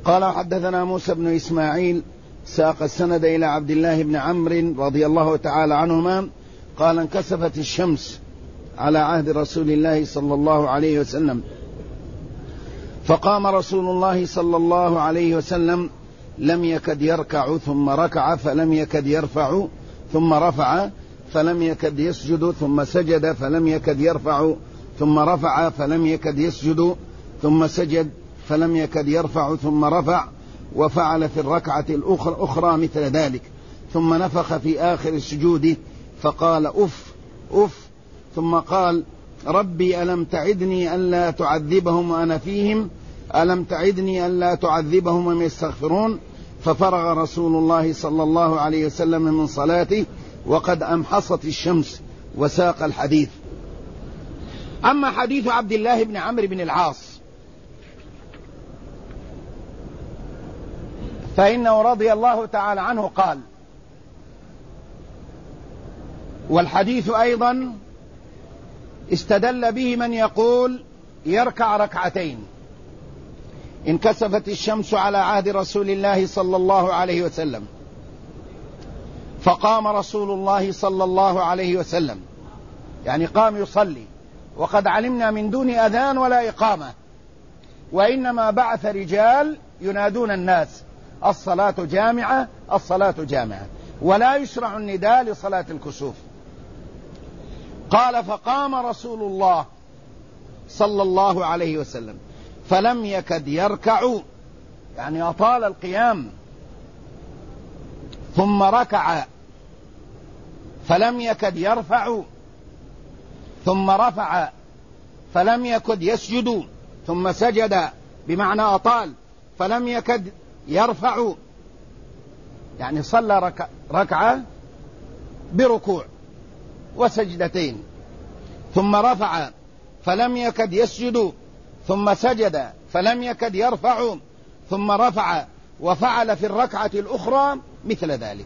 قال حدثنا موسى بن إسماعيل ساق السند إلى عبد الله بن عمرو رضي الله تعالى عنهما قال انكسفت الشمس على عهد رسول الله صلى الله عليه وسلم، فقام رسول الله صلى الله عليه وسلم لم يكد يركع ثم ركع، فلم يكد يرفع ثم رفع، فلم يكد يسجد ثم سجد، فلم يكد يرفع ثم رفع، فلم يكد يسجد ثم سجد، فلم يكد يرفع ثم رفع، وفعل في الركعة الأخرى مثل ذلك، ثم نفخ في آخر السجود فقال أف أف، ثم قال ربي ألم تعدني ألا تعذبهم وأنا فيهم، ألم تعدني ألا تعذبهم وهم يستغفرون، ففرغ رسول الله صلى الله عليه وسلم من صلاته وقد أمحصت الشمس، وساق الحديث. أما حديث عبد الله بن عمرو بن العاص فإنه رضي الله تعالى عنه قال، والحديث أيضا استدل به من يقول يركع ركعتين: انكسفت الشمس على عهد رسول الله صلى الله عليه وسلم، فقام رسول الله صلى الله عليه وسلم، يعني قام يصلي، وقد علمنا من دون أذان ولا إقامة، وإنما بعث رجال ينادون الناس الصلاة جامعة الصلاة جامعة، ولا يشرع النداء لصلاة الكسوف. قال فقام رسول الله صلى الله عليه وسلم فلم يكد يركع، يعني أطال القيام، ثم ركع فلم يكد يرفع، ثم رفع فلم يكد يسجد، ثم سجد بمعنى أطال، فلم يكد يرفع، يعني صلى ركعة بركوع وسجدتين، ثم رفع فلم يكد يسجد، ثم سجد فلم يكد يرفع، ثم رفع، وفعل في الركعة الأخرى مثل ذلك،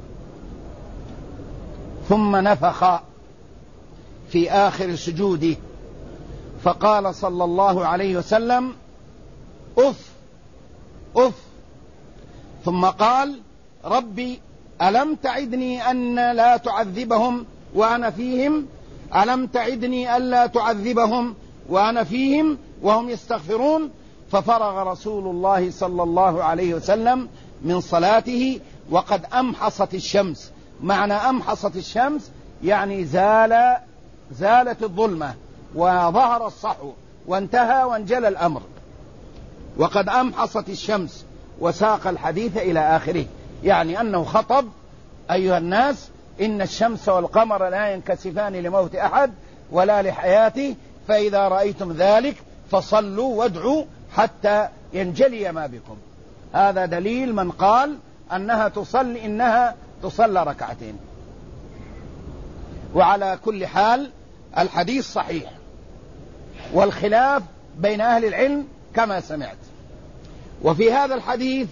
ثم نفخ في آخر سجوده فقال صلى الله عليه وسلم أف أف، ثم قال ربي ألم تعدني أن لا تعذبهم وأنا فيهم، ألم تعدني ألا تعذبهم وأنا فيهم وهم يستغفرون، ففرغ رسول الله صلى الله عليه وسلم من صلاته وقد أمحصت الشمس. معنى أمحصت الشمس يعني زالت الظلمة وظهر الصحو وانتهى وانجلى الأمر، وقد أمحصت الشمس، وساق الحديث إلى آخره، يعني أنه خطب أيها الناس إن الشمس والقمر لا ينكسفان لموت أحد ولا لحياته، فإذا رأيتم ذلك فصلوا وادعوا حتى ينجلي ما بكم. هذا دليل من قال إنها تصلى ركعتين. وعلى كل حال الحديث صحيح، والخلاف بين أهل العلم كما سمعت. وفي هذا الحديث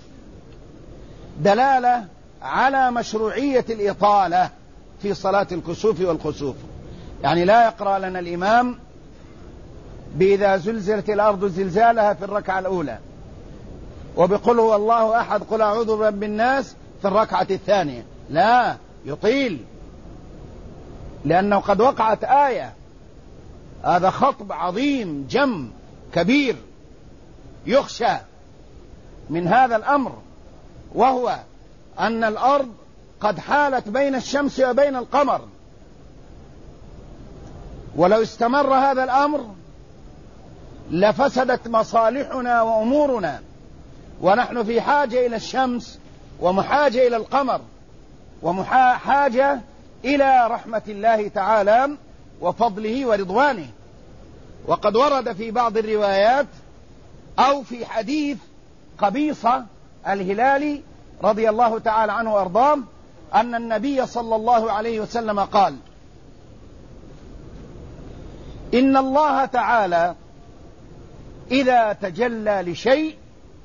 دلالة على مشروعية الإطالة في صلاة الكسوف والخسوف، يعني لا يقرأ لنا الإمام بإذا زلزلت الأرض زلزالها في الركعة الأولى، وبقل هو الله أحد قل أعوذ برب الناس في الركعة الثانية، لا، يطيل، لأنه قد وقعت آية. هذا خطب عظيم جم كبير يخشى من هذا الأمر، وهو أن الأرض قد حالت بين الشمس وبين القمر، ولو استمر هذا الأمر لفسدت مصالحنا وأمورنا، ونحن في حاجة إلى الشمس ومحاجة إلى القمر ومحاجة إلى رحمة الله تعالى وفضله ورضوانه. وقد ورد في بعض الروايات أو في حديث قبيصة الهلالي رضي الله تعالى عنه وأرضاه أن النبي صلى الله عليه وسلم قال إن الله تعالى إذا تجلى لشيء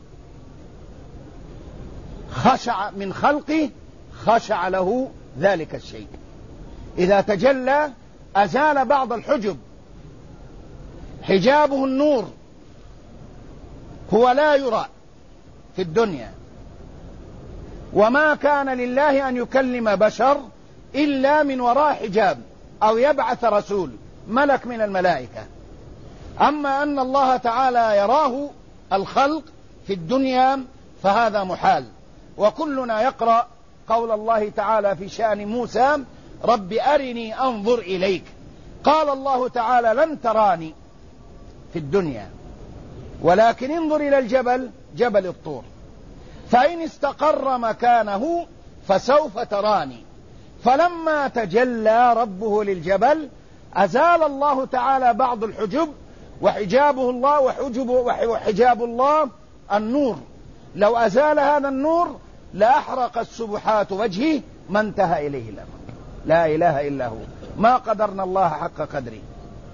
خشع من خلقه خشع له ذلك الشيء. إذا تجلى أزال بعض الحجب، حجابه النور، هو لا يرى، في الدنيا، وما كان لله أن يكلم بشر إلا من وراء حجاب أو يبعث رسول ملك من الملائكة. أما أن الله تعالى يراه الخلق في الدنيا فهذا محال. وكلنا يقرأ قول الله تعالى في شأن موسى: رب أرني أنظر إليك. قال الله تعالى: لن تراني في الدنيا، ولكن انظر إلى الجبل، جبل الطور، فإن استقر مكانه فسوف تراني. فلما تجلى ربه للجبل أزال الله تعالى بعض الحجب، وحجابه الله وحجاب الله النور. لو أزال هذا النور لأحرقت سبحات وجهه ما انتهى إليه الأمر. لا إله إلا هو، ما قدرنا الله حق قدره.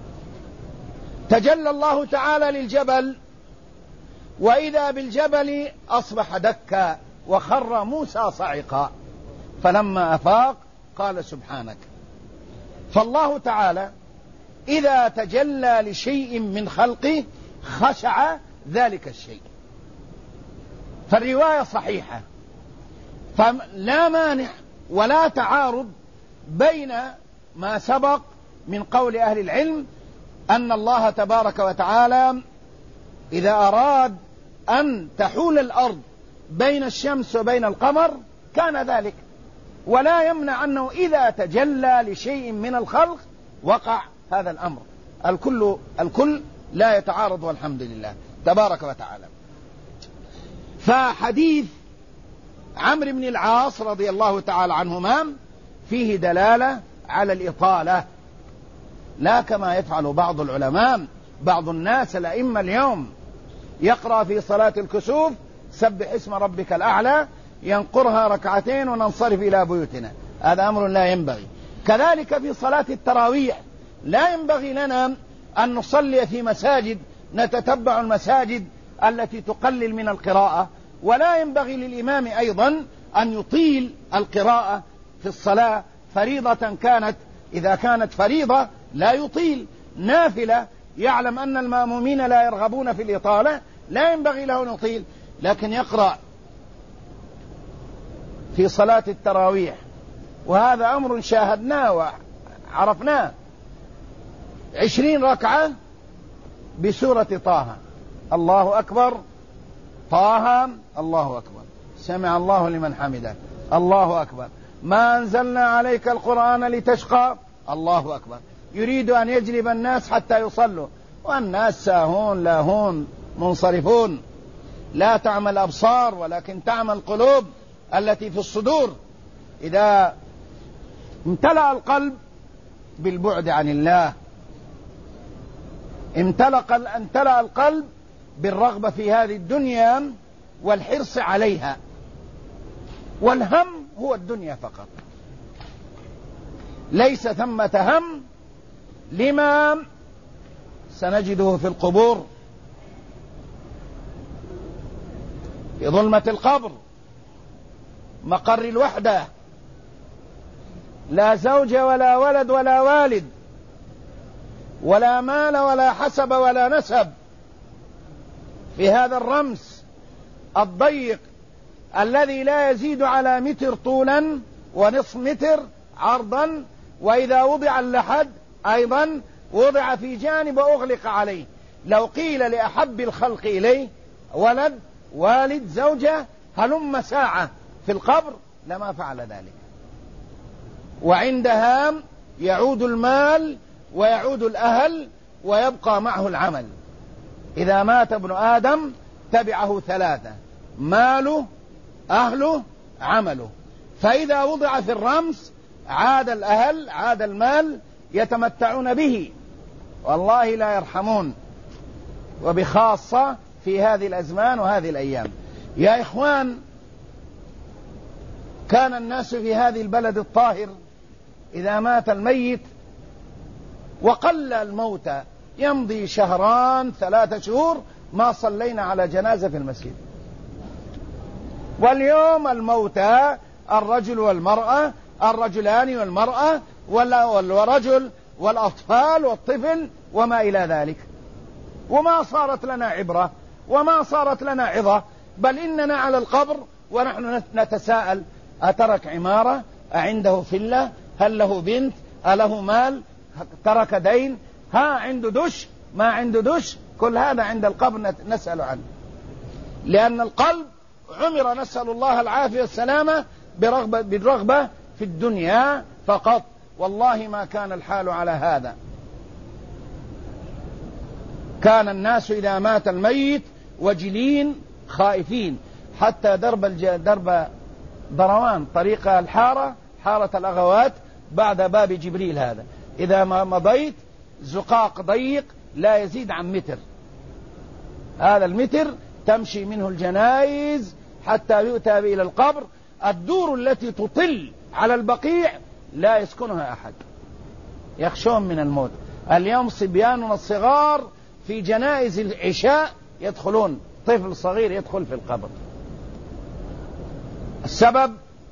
تجلى الله تعالى للجبل، وإذا بالجبل أصبح دكا وخر موسى صعقا، فلما أفاق قال: سبحانك. فالله تعالى إذا تجلى لشيء من خلقه خشع ذلك الشيء. فالرواية صحيحة، فلا مانع ولا تعارض بين ما سبق من قول أهل العلم أن الله تبارك وتعالى إذا أراد أن تحول الأرض بين الشمس وبين القمر كان ذلك، ولا يمنع أنه إذا تجلى لشيء من الخلق وقع هذا الأمر. الكل لا يتعارض، والحمد لله تبارك وتعالى. فحديث عمرو بن العاص رضي الله تعالى عنهما فيه دلالة على الإطالة، لا كما يفعل بعض العلماء. بعض الناس الأئمة اليوم يقرأ في صلاة الكسوف: سبح اسم ربك الأعلى، ينقرها ركعتين وننصرف إلى بيوتنا. هذا أمر لا ينبغي. كذلك في صلاة التراويح لا ينبغي لنا أن نصلي في مساجد نتتبع المساجد التي تقلل من القراءة، ولا ينبغي للإمام أيضا أن يطيل القراءة في الصلاة، فريضة كانت. إذا كانت فريضة لا يطيل، نافلة يعلم أن المأمومين لا يرغبون في الإطالة لا ينبغي له أن يطيل، لكن يقرأ في صلاة التراويح، وهذا أمر شاهدناه وعرفناه، 20 ركعة بسورة طه، الله أكبر، طه، الله أكبر، سمع الله لمن حمده، الله أكبر، ما أنزلنا عليك القرآن لتشقى، الله أكبر. يريد أن يجلب الناس حتى يصلوا، والناس ساهون لاهون منصرفون. لا تعمى الأبصار ولكن تعمى القلوب التي في الصدور. إذا امتلأ القلب بالبعد عن الله، امتلأ القلب بالرغبة في هذه الدنيا والحرص عليها، والهم هو الدنيا فقط، ليس ثمة هم لما سنجده في القبور، في ظلمة القبر، مقر الوحدة، لا زوج ولا ولد ولا والد ولا مال ولا حسب ولا نسب، في هذا الرمس الضيق الذي لا يزيد على متر طولا ونصف متر عرضا، وإذا وضع اللحد أيضا وضع في جانب وأغلق عليه. لو قيل لأحب الخلق إليه ولد والد زوجة هلم ساعة في القبر لما فعل ذلك. وعندها يعود المال ويعود الأهل ويبقى معه العمل. إذا مات ابن آدم تبعه ثلاثة: ماله، أهله، عمله. فإذا وضع في الرمس عاد الأهل، عاد المال يتمتعون به، والله لا يرحمون، وبخاصة في هذه الأزمان وهذه الأيام. يا إخوان، كان الناس في هذه البلد الطاهر إذا مات الميت وقل الموتى يمضي 2 3 شهور ما صلينا على جنازة في المسجد. واليوم الموتى الرجل والمرأة، الرجلان والمرأة، والرجل والأطفال والطفل وما إلى ذلك، وما صارت لنا عبرة وما صارت لنا عظة. بل إننا على القبر ونحن نتساءل: أترك عمارة؟ أعنده فلة؟ هل له بنت؟ أله مال؟ ترك دين؟ عنده دش؟ ما عنده دش؟ كل هذا عند القبر نسأل عنه، لأن القلب عمر، نسأل الله العافية والسلامة، بالرغبة في الدنيا فقط. والله ما كان الحال على هذا. كان الناس إذا مات الميت وجلين خائفين، حتى درب ضروان طريق الحارة، حارة الأغوات بعد باب جبريل هذا، إذا ما مضيت زقاق ضيق لا يزيد عن متر، هذا المتر تمشي منه الجنائز حتى يؤتى إلى القبر. الدور التي تطل على البقيع لا يسكنها أحد، يخشون من الموت. اليوم صبياننا الصغار في جنائز العشاء يدخلون، طفل صغير يدخل في القبر. السبب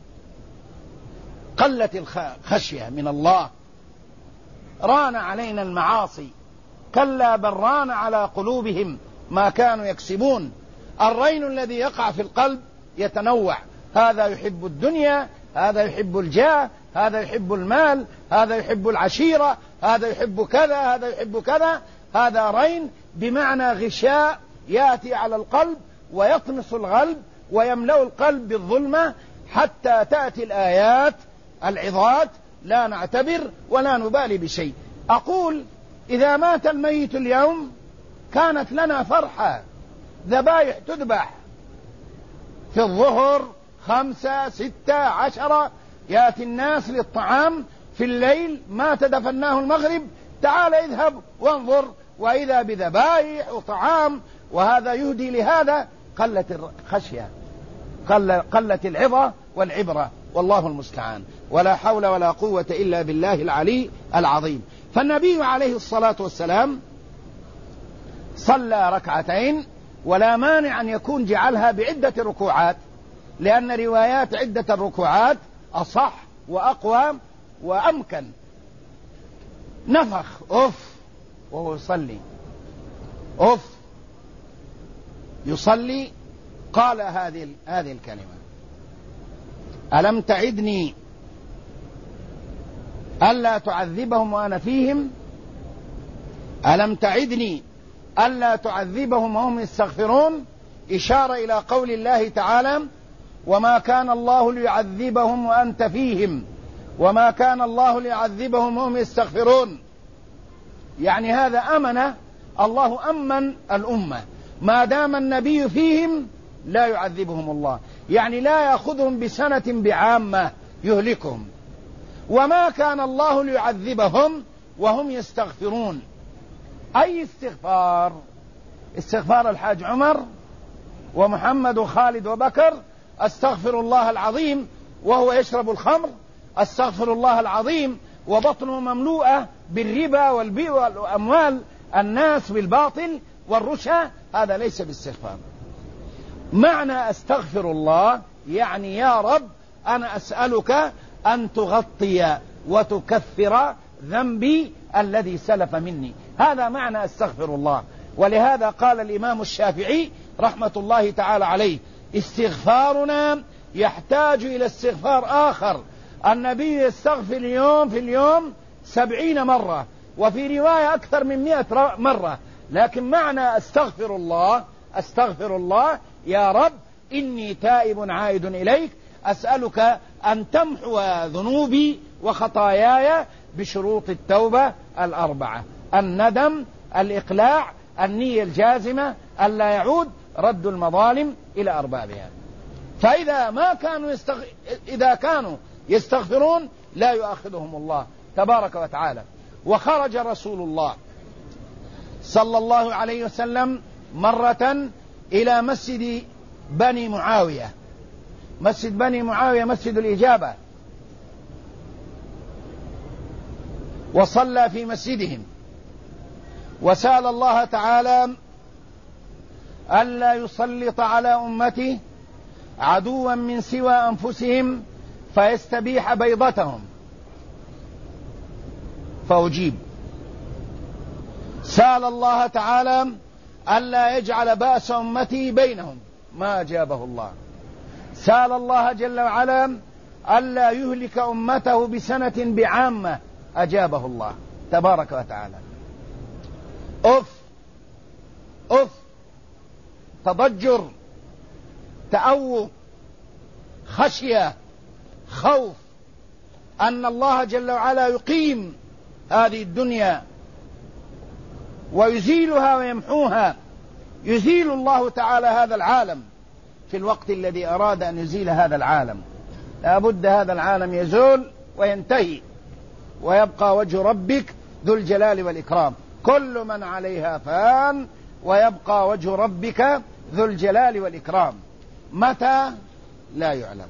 قلة الخشية من الله. ران علينا المعاصي، كلا بل ران على قلوبهم ما كانوا يكسبون. الرين الذي يقع في القلب يتنوع، هذا يحب الدنيا، هذا يحب الجاه، هذا يحب المال، هذا يحب العشيرة، هذا يحب كذا، هذا يحب كذا. هذا رين بمعنى غشاء يأتي على القلب ويطمس القلب ويملأ القلب بالظلمة، حتى تأتي الآيات العظات لا نعتبر ولا نبالي بشيء. أقول: إذا مات الميت اليوم كانت لنا فرحة، ذبائح تذبح في الظهر 5 6 10، يأتي الناس للطعام في الليل، ما تدفناه المغرب، تعال اذهب وانظر، وإذا بذبائح وطعام، وهذا يهدي لهذا. قلت الخشية، قلت العظة والعبرة، والله المستعان، ولا حول ولا قوة إلا بالله العلي العظيم. فالنبي عليه الصلاة والسلام صلى ركعتين، ولا مانع أن يكون جعلها بعدة ركوعات، لأن روايات عدة الركوعات أصح وأقوى وأمكن. نفخ وهو يصلي، يصلي، قال هذه الكلمة: ألم تعدني ألا تعذبهم وأنا فيهم؟ ألم تعدني ألا تعذبهم وهم يستغفرون؟ إشارة إلى قول الله تعالى: وما كان الله ليعذبهم وأنت فيهم، وما كان الله ليعذبهم وهم يستغفرون. يعني هذا الله أمن الأمة، ما دام النبي فيهم لا يعذبهم الله، يعني لا يأخذهم بسنة بعامة يهلكهم. وما كان الله ليعذبهم وهم يستغفرون. أي استغفار؟ استغفار الحاج عمر ومحمد وخالد وبكر: أستغفر الله العظيم وهو يشرب الخمر، أستغفر الله العظيم وبطنه مملوءة بالربا والأموال الناس بالباطل والرشا. هذا ليس باستغفار. معنى أستغفر الله يعني: يا رب أنا أسألك أن تغطي وتكفر ذنبي الذي سلف مني. هذا معنى أستغفر الله. ولهذا قال الإمام الشافعي رحمة الله تعالى عليه: استغفارنا يحتاج إلى استغفار آخر. النبي يستغفر في اليوم 70 مرة، وفي رواية أكثر من 100 مرة. لكن معنى أستغفر الله يا رب إني تائب عائد إليك، أسألك أن تمحو ذنوبي وخطاياي بشروط التوبة 4: الندم، الإقلاع، النية الجازمة، ألا يعود، رد المظالم إلى أربابها. فإذا إذا كانوا يستغفرون لا يؤاخذهم الله تبارك وتعالى. وخرج رسول الله صلى الله عليه وسلم مرة إلى مسجد بني معاوية. مسجد بني معاوية مسجد الإجابة، وصلى في مسجدهم، وسأل الله تعالى ألا يسلط على أمته عدوا من سوى أنفسهم فيستبيح بيضتهم، فأجيب. سأل الله تعالى ألا يجعل بأس أمتي بينهم، ما أجابه الله. سأل الله جل وعلا ألا يهلك أمته بسنة بعامة، أجابه الله تبارك وتعالى. أف تضجر، تأوه، خشية، خوف أن الله جل وعلا يقيم هذه الدنيا ويزيلها ويمحوها. يزيل الله تعالى هذا العالم في الوقت الذي أراد أن يزيل هذا العالم. لا بد هذا العالم يزول وينتهي، ويبقى وجه ربك ذو الجلال والإكرام. كل من عليها فان، ويبقى وجه ربك ذو الجلال والإكرام. متى؟ لا يعلم.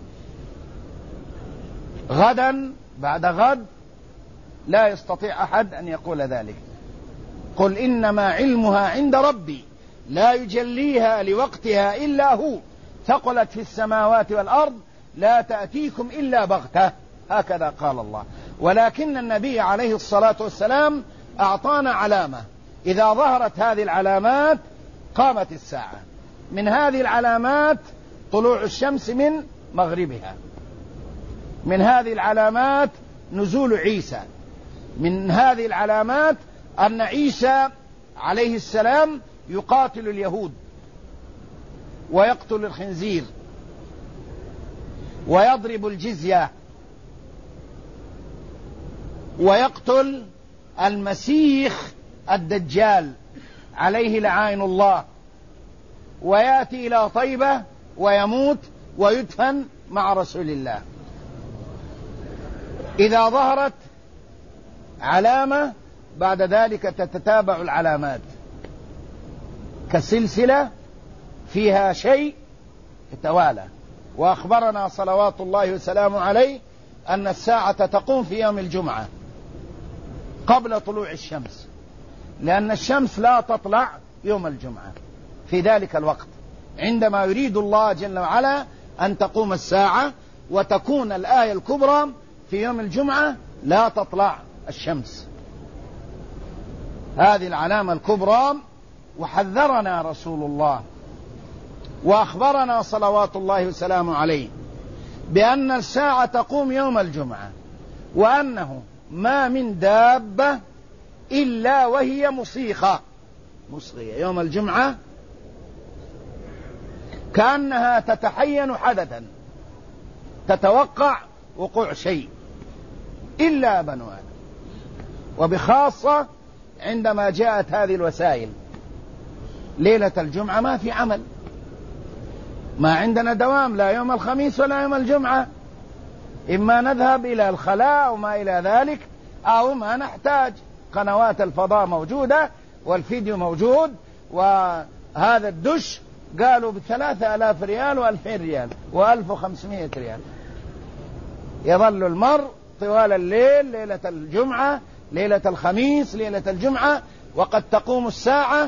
غدا، بعد غد، لا يستطيع أحد أن يقول ذلك. قل إنما علمها عند ربي لا يجليها لوقتها إلا هو، ثقلت في السماوات والأرض، لا تأتيكم إلا بغتة، هكذا قال الله. ولكن النبي عليه الصلاة والسلام أعطانا علامة، إذا ظهرت هذه العلامات قامت الساعة. من هذه العلامات طلوع الشمس من مغربها، من هذه العلامات نزول عيسى، من هذه العلامات أن عيسى عليه السلام يقاتل اليهود ويقتل الخنزير ويضرب الجزية ويقتل المسيح الدجال عليه لعائن الله، ويأتي إلى طيبة ويموت ويدفن مع رسول الله. إذا ظهرت علامة بعد ذلك تتتابع العلامات كسلسلة فيها شيء يتوالى. وأخبرنا صلوات الله وسلامه عليه أن الساعة تقوم في يوم الجمعة قبل طلوع الشمس، لأن الشمس لا تطلع يوم الجمعة في ذلك الوقت، عندما يريد الله جل وعلا أن تقوم الساعة وتكون الآية الكبرى في يوم الجمعة لا تطلع الشمس. هذه العلامة الكبرى. وحذرنا رسول الله وأخبرنا صلوات الله وسلامه عليه بأن الساعة تقوم يوم الجمعة، وأنه ما من دابة إلا وهي مصيغة يوم الجمعة، كأنها تتحين حدثا، تتوقع وقوع شيء، إلا بنو آدم. وبخاصة عندما جاءت هذه الوسائل ليلة الجمعة ما في عمل، ما عندنا دوام لا يوم الخميس ولا يوم الجمعة، إما نذهب إلى الخلاء أو ما إلى ذلك، أو ما نحتاج. قنوات الفضاء موجودة والفيديو موجود، وهذا الدش قالوا ب3,000 ريال و2,000 ريال و1,500 ريال. يظل المرء طوال الليل، ليلة الجمعة، ليلة الخميس، ليلة الجمعة، وقد تقوم الساعة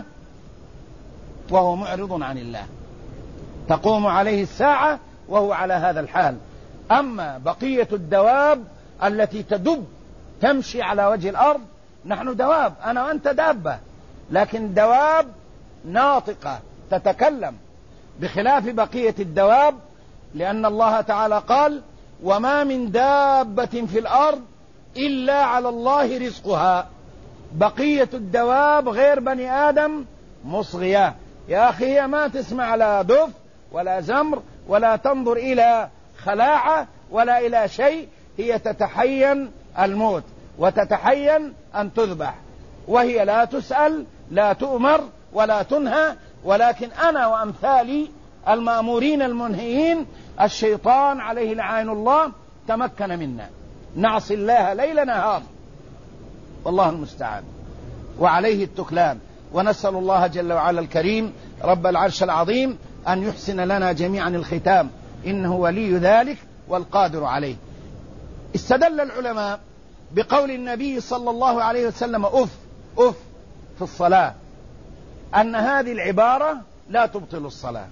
وهو معرض عن الله، تقوم عليه الساعة وهو على هذا الحال. أما بقية الدواب التي تدب تمشي على وجه الأرض، نحن دواب، أنا وأنت دابة، لكن دواب ناطقة تتكلم، بخلاف بقية الدواب، لأن الله تعالى قال: وما من دابة في الأرض إلا على الله رزقها. بقية الدواب غير بني آدم مصغية. يا أخي هي ما تسمع لا دف ولا زمر ولا تنظر إلى خلاعة ولا إلى شيء، هي تتحين الموت وتتحين أن تذبح، وهي لا تسأل، لا تؤمر ولا تنهى. ولكن أنا وأمثالي المأمورين المنهيين، الشيطان عليه لعائن الله تمكن منا، نعصي الله ليل نهار، والله المستعان، وعليه التكلان. ونسأل الله جل وعلا الكريم رب العرش العظيم أن يحسن لنا جميعا الختام، إنه ولي ذلك والقادر عليه. استدل العلماء بقول النبي صلى الله عليه وسلم أف في الصلاة، أن هذه العبارة لا تبطل الصلاة.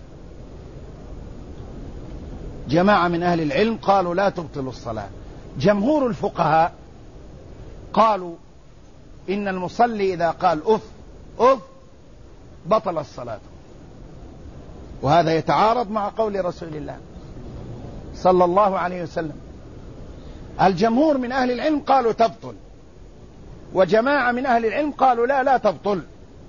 جماعة من أهل العلم قالوا لا تبطل الصلاة. جمهور الفقهاء قالوا إن المصلي إذا قال أف بطل الصلاة. وهذا يتعارض مع قول رسول الله صلى الله عليه وسلم. الجمهور من أهل العلم قالوا تبطل، وجماعة من أهل العلم قالوا لا تبطل،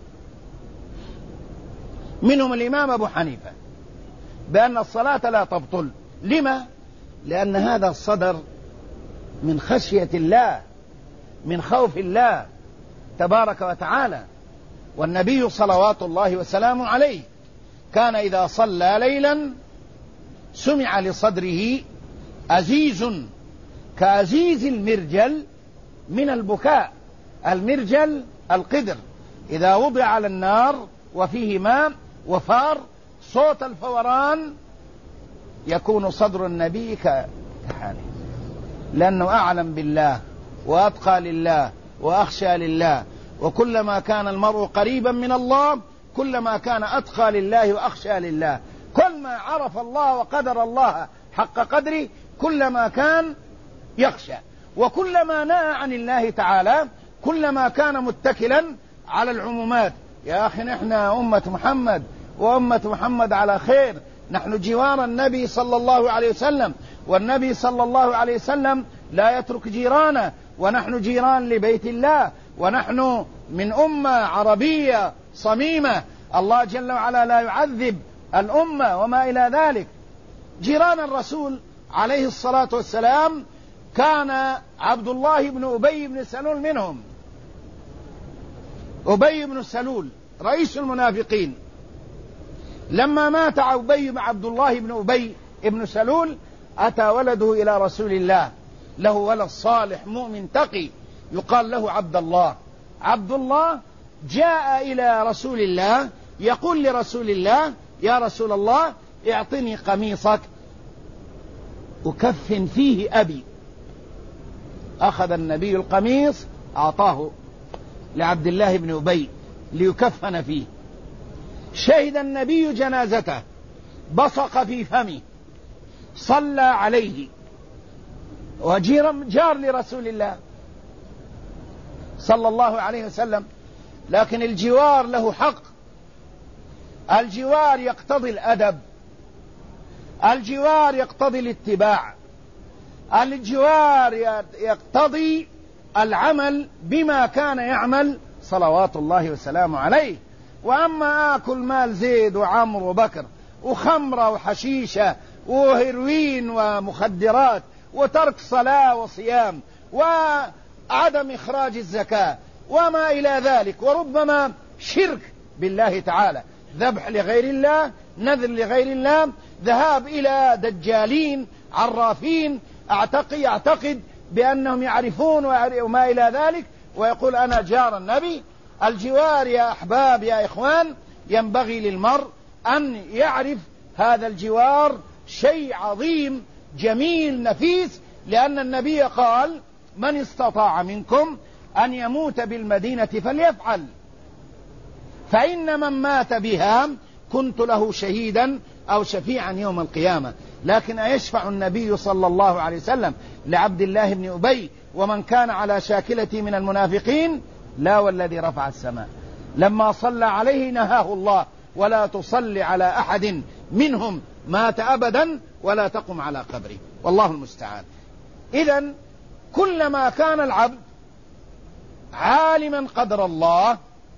منهم الإمام أبو حنيفة بأن الصلاة لا تبطل. لما؟ لأن هذا صدر من خشية الله، من خوف الله تبارك وتعالى. والنبي صلوات الله وسلامه عليه كان إذا صلى ليلا سمع لصدره أزيز كأزيز المرجل من البكاء. المرجل القدر إذا وضع على النار وفيه ماء وفار صوت الفوران يكون صدر النبي كحاله، لأنه أعلم بالله وأتقى لله وأخشى لله. وكلما كان المرء قريبا من الله كلما كان أتقى لله وأخشى لله. كل ما عرف الله وقدر الله حق قدره كلما كان يخشى، وكلما نهى عن الله تعالى كلما كان متكلا على العمومات. يا أخي نحن أمة محمد، وأمة محمد على خير، نحن جوار النبي صلى الله عليه وسلم، والنبي صلى الله عليه وسلم لا يترك جيرانه، ونحن جيران لبيت الله، ونحن من أمة عربية صميمة. الله جل وعلا لا يعذب الأمة وما إلى ذلك. جيران الرسول عليه الصلاة والسلام كان عبد الله بن أبي بن سلول منهم. أبي بن سلول رئيس المنافقين، لما مات عبد الله بن أبي بن سلول أتى ولده إلى رسول الله، له ولد صالح مؤمن تقي يقال له عبد الله. عبد الله جاء إلى رسول الله يقول لرسول الله: يا رسول الله اعطني قميصك أكفن فيه أبي. أخذ النبي القميص أعطاه لعبد الله بن أبي ليكفن فيه. شهد النبي جنازته، بصق في فمه، صلى عليه، وجار لرسول الله صلى الله عليه وسلم. لكن الجوار له حق. الجوار يقتضي الأدب، الجوار يقتضي الاتباع، الجوار يقتضي العمل بما كان يعمل صلوات الله وسلامه عليه. وأما آكل مال زيد وعمر وبكر وخمرة وحشيشة وهيروين ومخدرات وترك صلاة وصيام وعدم إخراج الزكاة وما إلى ذلك، وربما شرك بالله تعالى، ذبح لغير الله، نذر لغير الله، ذهاب إلى دجالين عرافين يعتقد بأنهم يعرفون وما إلى ذلك، ويقول أنا جار النبي. الجوار يا أحباب يا إخوان ينبغي للمرء أن يعرف هذا الجوار شيء عظيم جميل نفيس، لأن النبي قال: من استطاع منكم أن يموت بالمدينة فليفعل، فإن من مات بها كنت له شهيدا أو شفيعا يوم القيامة. لكن أيشفع النبي صلى الله عليه وسلم لعبد الله بن أبي ومن كان على شاكلته من المنافقين؟ لا والذي رفع السماء. لما صلى عليه نهاه الله: ولا تصلي على أحد منهم مات أبدا ولا تقم على قبره. والله المستعان. إذن كلما كان العبد عالما قدر الله،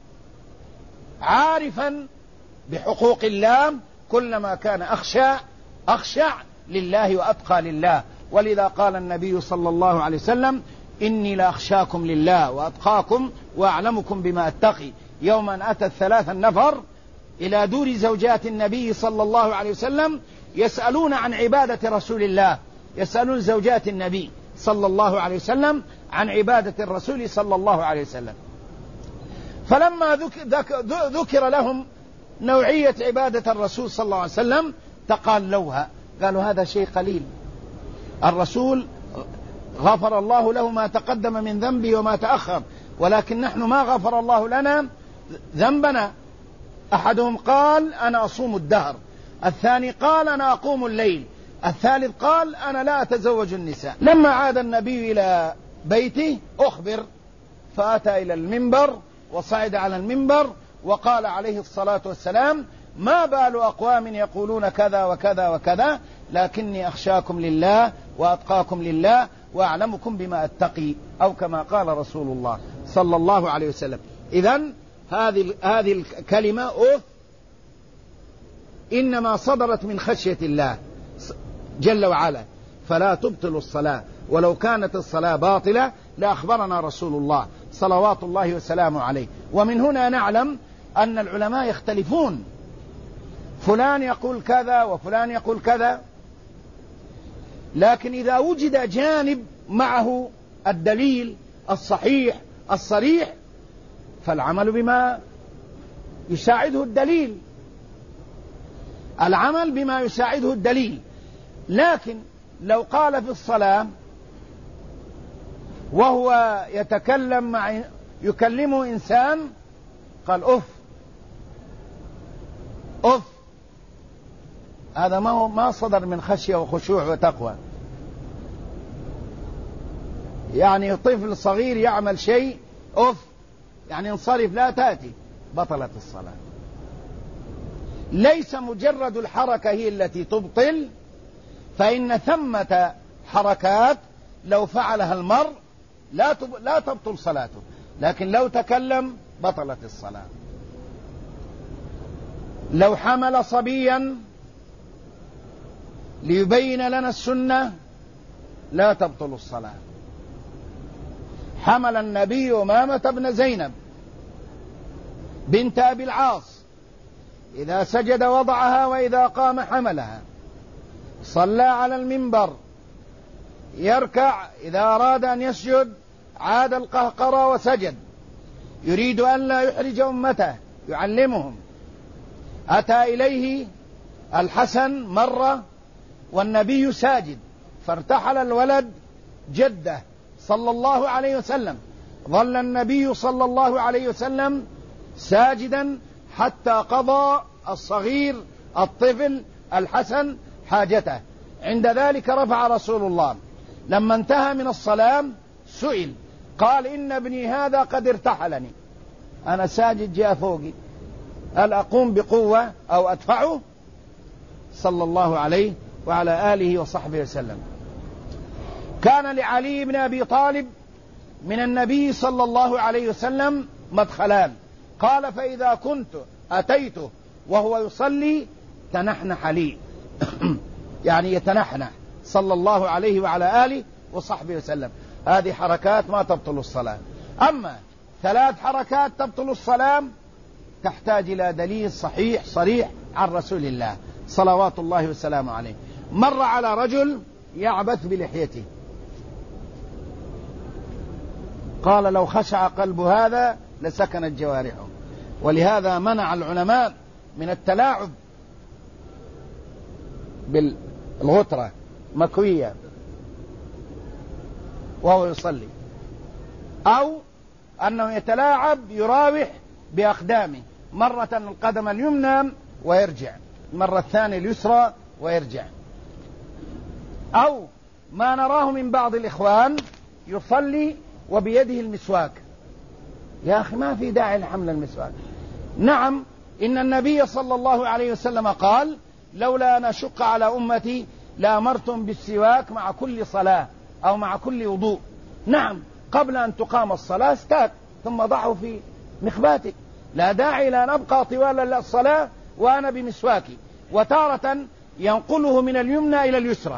عارفا بحقوق الله، كلما كان أخشع لله وأتقى لله. ولذا قال النبي صلى الله عليه وسلم: إني لأخشاكم لله وأتقاكم وأعلمكم بما أتقي. يوما أتى الثلاث النفر إلى دور زوجات النبي صلى الله عليه وسلم يسألون عن عبادة رسول الله، يسألون زوجات النبي صلى الله عليه وسلم عن عبادة الرسول صلى الله عليه وسلم. فلما ذكر لهم نوعية عبادة الرسول صلى الله عليه وسلم تقالوها، قالوا هذا شيء قليل، الرسول غفر الله له ما تقدم من ذنبه وما تأخر، ولكن نحن ما غفر الله لنا ذنبنا. أحدهم قال: أنا أصوم الدهر، الثاني قال: أنا أقوم الليل، الثالث قال: أنا لا أتزوج النساء. لما عاد النبي إلى بيته أخبر، فأتى إلى المنبر وصعد على المنبر وقال عليه الصلاة والسلام: ما بال أقوام يقولون كذا وكذا وكذا، لكني أخشاكم لله وأتقاكم لله وأعلمكم بما أتقي، أو كما قال رسول الله صلى الله عليه وسلم. إذن هذه الكلمة أف إنما صدرت من خشية الله جل وعلا، فلا تبطل الصلاة، ولو كانت الصلاة باطلة لأخبرنا رسول الله صلوات الله وسلامه عليه. ومن هنا نعلم أن العلماء يختلفون، فلان يقول كذا وفلان يقول كذا، لكن إذا وجد جانب معه الدليل الصحيح الصريح فالعمل بما يساعده الدليل، العمل بما يساعده الدليل. لكن لو قال في الصلاة وهو يكلمه إنسان قال أف أف، هذا ما صدر من خشية وخشوع وتقوى. يعني طفل صغير يعمل شيء أف، يعني انصرف لا تأتي، بطلت الصلاة. ليس مجرد الحركة هي التي تبطل، فإن ثمة حركات لو فعلها المرء لا تبطل صلاته، لكن لو تكلم بطلت الصلاة. لو حمل صبيا ليبين لنا السنة لا تبطل الصلاة. حمل النبي أمامة بن زينب بنت أبي العاص، إذا سجد وضعها وإذا قام حملها، صلى على المنبر، يركع، إذا أراد أن يسجد عاد القهقرة وسجد، يريد أن لا يحرج أمته يعلمهم. أتى إليه الحسن مرة والنبي ساجد، فارتحل الولد جده صلى الله عليه وسلم، ظل النبي صلى الله عليه وسلم ساجدا حتى قضى الصغير الطفل الحسن حاجته. عند ذلك رفع رسول الله، لما انتهى من الصلاة سئل قال إن ابني هذا قد ارتحلني، أنا ساجد جاء فوقي، هل أقوم بقوة أو أدفعه؟ صلى الله عليه وعلى آله وصحبه وسلم. كان لعلي بن أبي طالب من النبي صلى الله عليه وسلم مدخلان، قال فإذا كنت أتيته وهو يصلي تنحنح لي يعني يتنحنح صلى الله عليه وعلى آله وصحبه وسلم. هذه حركات ما تبطل الصلاة. أما 3 حركات تبطل الصلاة تحتاج إلى دليل صحيح صريح عن رسول الله صلوات الله وسلامه عليه. مر على رجل يعبث بلحيته، قال لو خشع قلب هذا لسكنت جوارحه. ولهذا منع العلماء من التلاعب بالغترة مكوية وهو يصلي، أو أنه يتلاعب يراوح بأقدامه، مرة القدم اليمنى ويرجع، مرة الثانية اليسرى ويرجع. أو ما نراه من بعض الإخوان يصلي وبيده المسواك. يا أخي ما في داعي لحمل المسواك. نعم إن النبي صلى الله عليه وسلم قال لولا أن أشق على أمتي لأمرتم بالسواك مع كل صلاة أو مع كل وضوء. نعم قبل أن تقام الصلاة استاك ثم ضعه في مخباتك، لا داعي لأن أبقى طوال الصلاة وأنا بمسواكي. وتارة ينقله من اليمنى إلى اليسرى.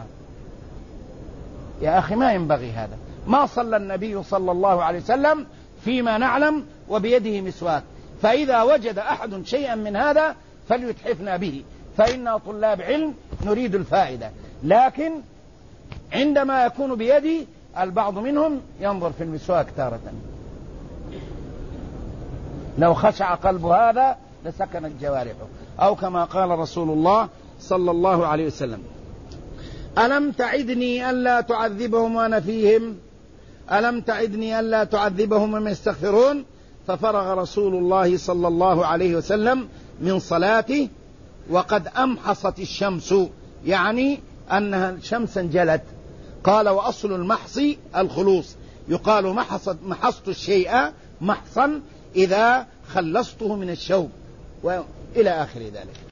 يا أخي ما ينبغي هذا. ما صلى النبي صلى الله عليه وسلم فيما نعلم وبيده مسواك. فإذا وجد أحد شيئا من هذا فليتحفنا به، فإنا طلاب علم نريد الفائدة. لكن عندما يكون بيدي البعض منهم ينظر في المسواك تارة. لو خشع قلب هذا لسكنت جوارحه، أو كما قال رسول الله صلى الله عليه وسلم ألم تعدني ألا تعذبهم وأنا فيهم، ألم تعدني ألا تعذبهم وهم يستغفرون. ففرغ رسول الله صلى الله عليه وسلم من صلاته وقد أمحصت الشمس، يعني أنها الشمس انجلت. قال وأصل المحص الخلوص، يقال محصت الشيء محصا إذا خلصته من الشوب، وإلى آخر ذلك.